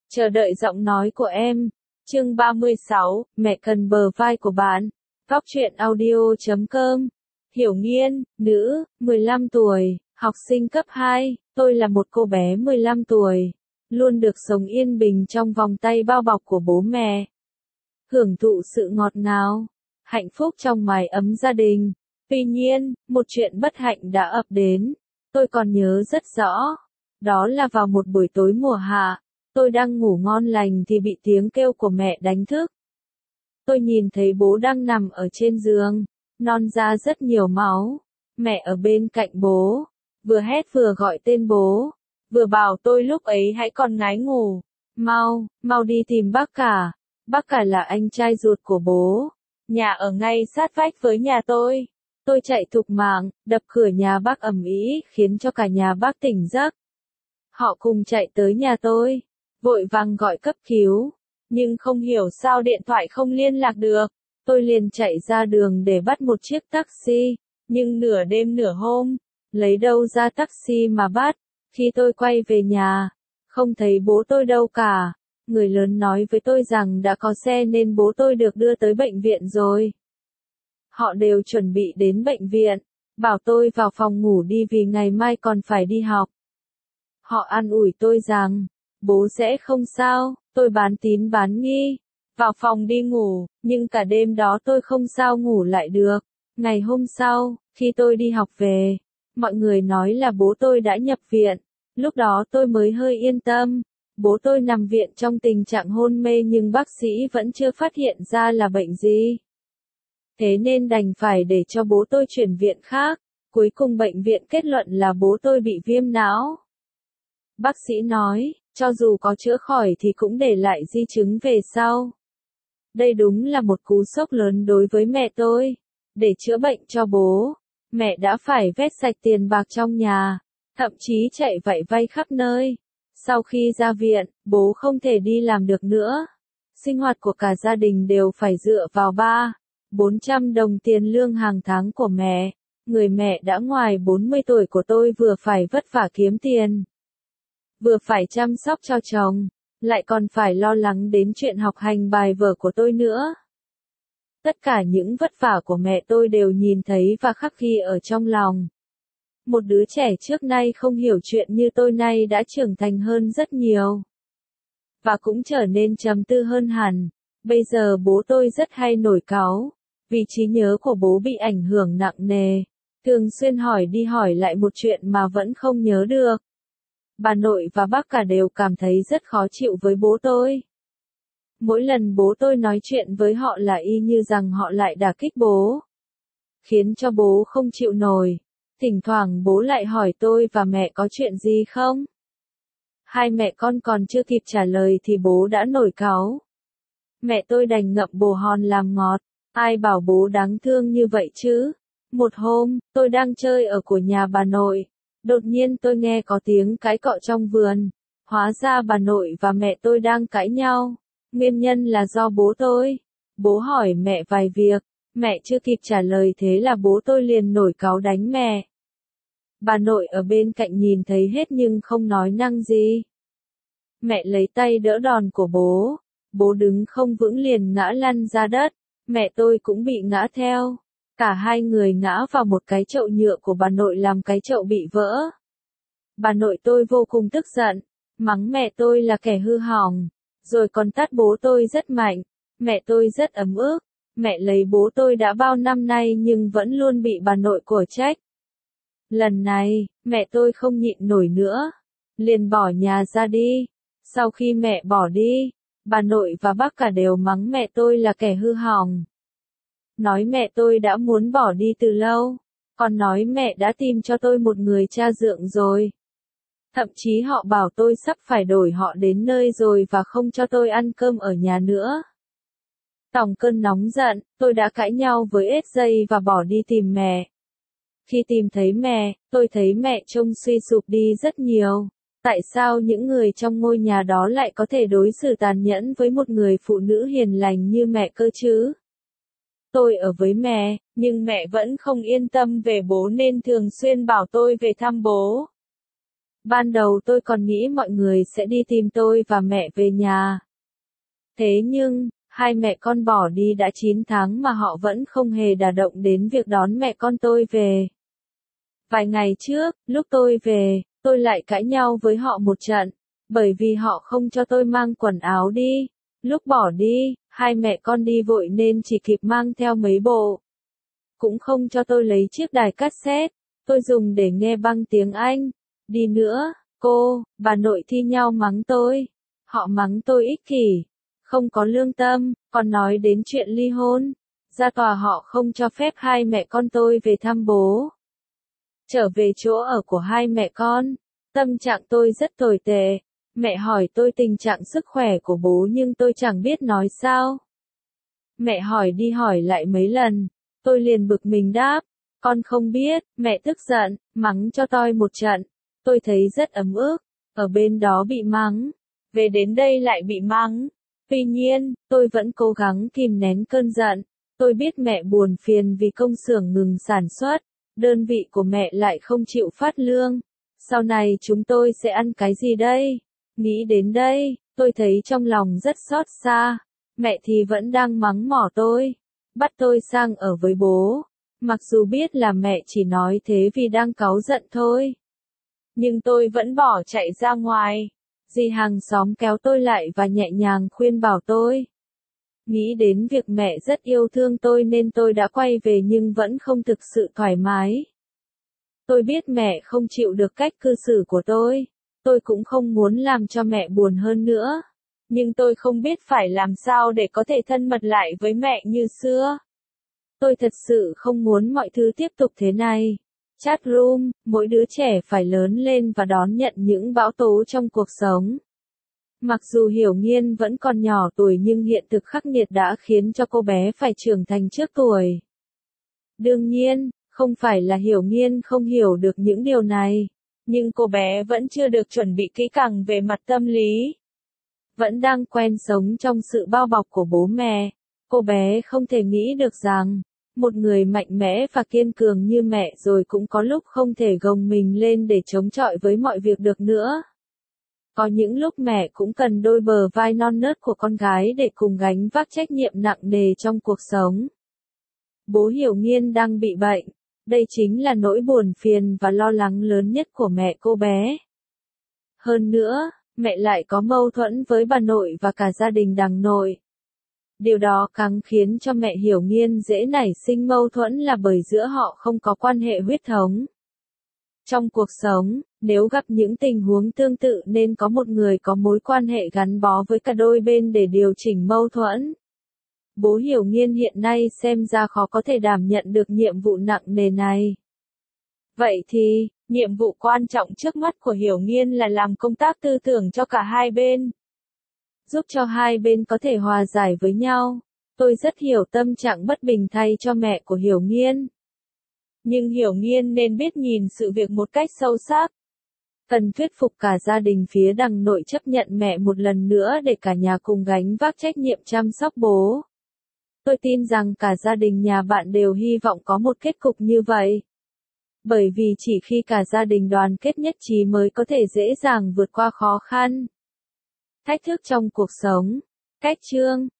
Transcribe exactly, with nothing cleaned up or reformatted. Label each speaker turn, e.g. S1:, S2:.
S1: Chờ đợi giọng nói của em. Chương ba mươi sáu, mẹ cần bờ vai của bạn. Góc truyện audio chấm com. Hiểu Nghiên, nữ, mười lăm tuổi, học sinh cấp hai. Tôi là một cô bé mười lăm tuổi, luôn được sống yên bình trong vòng tay bao bọc của bố mẹ. Hưởng thụ sự ngọt ngào, hạnh phúc trong mái ấm gia đình. Tuy nhiên, một chuyện bất hạnh đã ập đến. Tôi còn nhớ rất rõ. Đó là vào một buổi tối mùa hạ. Tôi đang ngủ ngon lành thì bị tiếng kêu của mẹ đánh thức. Tôi nhìn thấy bố đang nằm ở trên giường, non ra rất nhiều máu. Mẹ ở bên cạnh bố, vừa hét vừa gọi tên bố, vừa bảo tôi lúc ấy hãy còn ngái ngủ. Mau, mau đi tìm bác cả. Bác cả là anh trai ruột của bố. Nhà ở ngay sát vách với nhà tôi. Tôi chạy thục mạng, đập cửa nhà bác ầm ĩ khiến cho cả nhà bác tỉnh giấc. Họ cùng chạy tới nhà tôi, vội vàng gọi cấp cứu, nhưng không hiểu sao điện thoại không liên lạc được. Tôi liền chạy ra đường để bắt một chiếc taxi, nhưng nửa đêm nửa hôm, lấy đâu ra taxi mà bắt. Khi tôi quay về nhà, không thấy bố tôi đâu cả. Người lớn nói với tôi rằng đã có xe nên bố tôi được đưa tới bệnh viện rồi. Họ đều chuẩn bị đến bệnh viện, bảo tôi vào phòng ngủ đi vì ngày mai còn phải đi học. Họ an ủi tôi rằng, bố sẽ không sao. Tôi bán tín bán nghi, vào phòng đi ngủ, nhưng cả đêm đó tôi không sao ngủ lại được. Ngày hôm sau, khi tôi đi học về, mọi người nói là bố tôi đã nhập viện. Lúc đó tôi mới hơi yên tâm. Bố tôi nằm viện trong tình trạng hôn mê nhưng bác sĩ vẫn chưa phát hiện ra là bệnh gì. Thế nên đành phải để cho bố tôi chuyển viện khác. Cuối cùng bệnh viện kết luận là bố tôi bị viêm não. Bác sĩ nói, cho dù có chữa khỏi thì cũng để lại di chứng về sau. Đây đúng là một cú sốc lớn đối với mẹ tôi. Để chữa bệnh cho bố, mẹ đã phải vét sạch tiền bạc trong nhà, thậm chí chạy vạy vay khắp nơi. Sau khi ra viện, bố không thể đi làm được nữa. Sinh hoạt của cả gia đình đều phải dựa vào ba, bốn trăm đồng tiền lương hàng tháng của mẹ. Người mẹ đã ngoài bốn mươi tuổi của tôi vừa phải vất vả kiếm tiền, vừa phải chăm sóc cho chồng, lại còn phải lo lắng đến chuyện học hành bài vở của tôi nữa. Tất cả những vất vả của mẹ tôi đều nhìn thấy và khắc ghi ở trong lòng. Một đứa trẻ trước nay không hiểu chuyện như tôi nay đã trưởng thành hơn rất nhiều. Và cũng trở nên trầm tư hơn hẳn. Bây giờ bố tôi rất hay nổi cáu, vì trí nhớ của bố bị ảnh hưởng nặng nề. Thường xuyên hỏi đi hỏi lại một chuyện mà vẫn không nhớ được. Bà nội và bác cả đều cảm thấy rất khó chịu với bố tôi. Mỗi lần bố tôi nói chuyện với họ là y như rằng họ lại đả kích bố, khiến cho bố không chịu nổi. Thỉnh thoảng bố lại hỏi tôi và mẹ có chuyện gì không? Hai mẹ con còn chưa kịp trả lời thì bố đã nổi cáu. Mẹ tôi đành ngậm bồ hòn làm ngọt. Ai bảo bố đáng thương như vậy chứ? Một hôm, tôi đang chơi ở của nhà bà nội. Đột nhiên tôi nghe có tiếng cãi cọ trong vườn. Hóa ra bà nội và mẹ tôi đang cãi nhau. Nguyên nhân là do bố tôi. Bố hỏi mẹ vài việc. Mẹ chưa kịp trả lời thế là bố tôi liền nổi cáu đánh mẹ. Bà nội ở bên cạnh nhìn thấy hết nhưng không nói năng gì. Mẹ lấy tay đỡ đòn của bố. Bố đứng không vững liền ngã lăn ra đất. Mẹ tôi cũng bị ngã theo. Cả hai người ngã vào một cái chậu nhựa của bà nội làm cái chậu bị vỡ. Bà nội tôi vô cùng tức giận, mắng mẹ tôi là kẻ hư hỏng, rồi còn tát bố tôi rất mạnh. Mẹ tôi rất ấm ức. Mẹ lấy bố tôi đã bao năm nay nhưng vẫn luôn bị bà nội của trách. Lần này, mẹ tôi không nhịn nổi nữa, liền bỏ nhà ra đi. Sau khi mẹ bỏ đi, bà nội và bác cả đều mắng mẹ tôi là kẻ hư hỏng. Nói mẹ tôi đã muốn bỏ đi từ lâu, còn nói mẹ đã tìm cho tôi một người cha dượng rồi. Thậm chí họ bảo tôi sắp phải đổi họ đến nơi rồi và không cho tôi ăn cơm ở nhà nữa. Tòng cơn nóng giận, tôi đã cãi nhau với ét gi và bỏ đi tìm mẹ. Khi tìm thấy mẹ, tôi thấy mẹ trông suy sụp đi rất nhiều. Tại sao những người trong ngôi nhà đó lại có thể đối xử tàn nhẫn với một người phụ nữ hiền lành như mẹ cơ chứ? Tôi ở với mẹ, nhưng mẹ vẫn không yên tâm về bố nên thường xuyên bảo tôi về thăm bố. Ban đầu tôi còn nghĩ mọi người sẽ đi tìm tôi và mẹ về nhà. Thế nhưng, hai mẹ con bỏ đi đã chín tháng mà họ vẫn không hề đả động đến việc đón mẹ con tôi về. Vài ngày trước, lúc tôi về, tôi lại cãi nhau với họ một trận, bởi vì họ không cho tôi mang quần áo đi. Lúc bỏ đi, hai mẹ con đi vội nên chỉ kịp mang theo mấy bộ. Cũng không cho tôi lấy chiếc đài cassette, tôi dùng để nghe băng tiếng Anh. Đi nữa, cô, bà nội thi nhau mắng tôi. Họ mắng tôi ích kỷ, không có lương tâm, còn nói đến chuyện ly hôn. Ra tòa họ không cho phép hai mẹ con tôi về thăm bố. Trở về chỗ ở của hai mẹ con, tâm trạng tôi rất tồi tệ. Mẹ hỏi tôi tình trạng sức khỏe của bố nhưng tôi chẳng biết nói sao. Mẹ hỏi đi hỏi lại mấy lần, tôi liền bực mình đáp, con không biết. Mẹ tức giận, mắng cho tôi một trận. Tôi thấy rất ấm ức, ở bên đó bị mắng, về đến đây lại bị mắng. Tuy nhiên, tôi vẫn cố gắng kìm nén cơn giận. Tôi biết mẹ buồn phiền vì công xưởng ngừng sản xuất, đơn vị của mẹ lại không chịu phát lương. Sau này chúng tôi sẽ ăn cái gì đây? Nghĩ đến đây, tôi thấy trong lòng rất xót xa. Mẹ thì vẫn đang mắng mỏ tôi, bắt tôi sang ở với bố. Mặc dù biết là mẹ chỉ nói thế vì đang cáu giận thôi. Nhưng tôi vẫn bỏ chạy ra ngoài. Dì hàng xóm kéo tôi lại và nhẹ nhàng khuyên bảo tôi. Nghĩ đến việc mẹ rất yêu thương tôi nên tôi đã quay về nhưng vẫn không thực sự thoải mái. Tôi biết mẹ không chịu được cách cư xử của tôi. Tôi cũng không muốn làm cho mẹ buồn hơn nữa. Nhưng tôi không biết phải làm sao để có thể thân mật lại với mẹ như xưa. Tôi thật sự không muốn mọi thứ tiếp tục thế này. Chat room, mỗi đứa trẻ phải lớn lên và đón nhận những bão tố trong cuộc sống. Mặc dù Hiểu Nghiên vẫn còn nhỏ tuổi nhưng hiện thực khắc nghiệt đã khiến cho cô bé phải trưởng thành trước tuổi. Đương nhiên, không phải là Hiểu Nghiên không hiểu được những điều này, nhưng cô bé vẫn chưa được chuẩn bị kỹ càng về mặt tâm lý. Vẫn đang quen sống trong sự bao bọc của bố mẹ, cô bé không thể nghĩ được rằng, một người mạnh mẽ và kiên cường như mẹ rồi cũng có lúc không thể gồng mình lên để chống chọi với mọi việc được nữa. Có những lúc mẹ cũng cần đôi bờ vai non nớt của con gái để cùng gánh vác trách nhiệm nặng nề trong cuộc sống. Bố Hiểu Nghiên đang bị bệnh. Đây chính là nỗi buồn phiền và lo lắng lớn nhất của mẹ cô bé. Hơn nữa, mẹ lại có mâu thuẫn với bà nội và cả gia đình đằng nội. Điều đó càng khiến cho mẹ Hiểu Nghiên dễ nảy sinh mâu thuẫn là bởi giữa họ không có quan hệ huyết thống. Trong cuộc sống, nếu gặp những tình huống tương tự nên có một người có mối quan hệ gắn bó với cả đôi bên để điều chỉnh mâu thuẫn. Bố Hiểu Nghiên hiện nay xem ra khó có thể đảm nhận được nhiệm vụ nặng nề này. Vậy thì, nhiệm vụ quan trọng trước mắt của Hiểu Nghiên là làm công tác tư tưởng cho cả hai bên. Giúp cho hai bên có thể hòa giải với nhau. Tôi rất hiểu tâm trạng bất bình thay cho mẹ của Hiểu Nghiên. Nhưng Hiểu Nghiên nên biết nhìn sự việc một cách sâu sắc. Cần thuyết phục cả gia đình phía đằng nội chấp nhận mẹ một lần nữa để cả nhà cùng gánh vác trách nhiệm chăm sóc bố. Tôi tin rằng cả gia đình nhà bạn đều hy vọng có một kết cục như vậy. Bởi vì chỉ khi cả gia đình đoàn kết nhất trí mới có thể dễ dàng vượt qua khó khăn, thách thức trong cuộc sống. Cách chương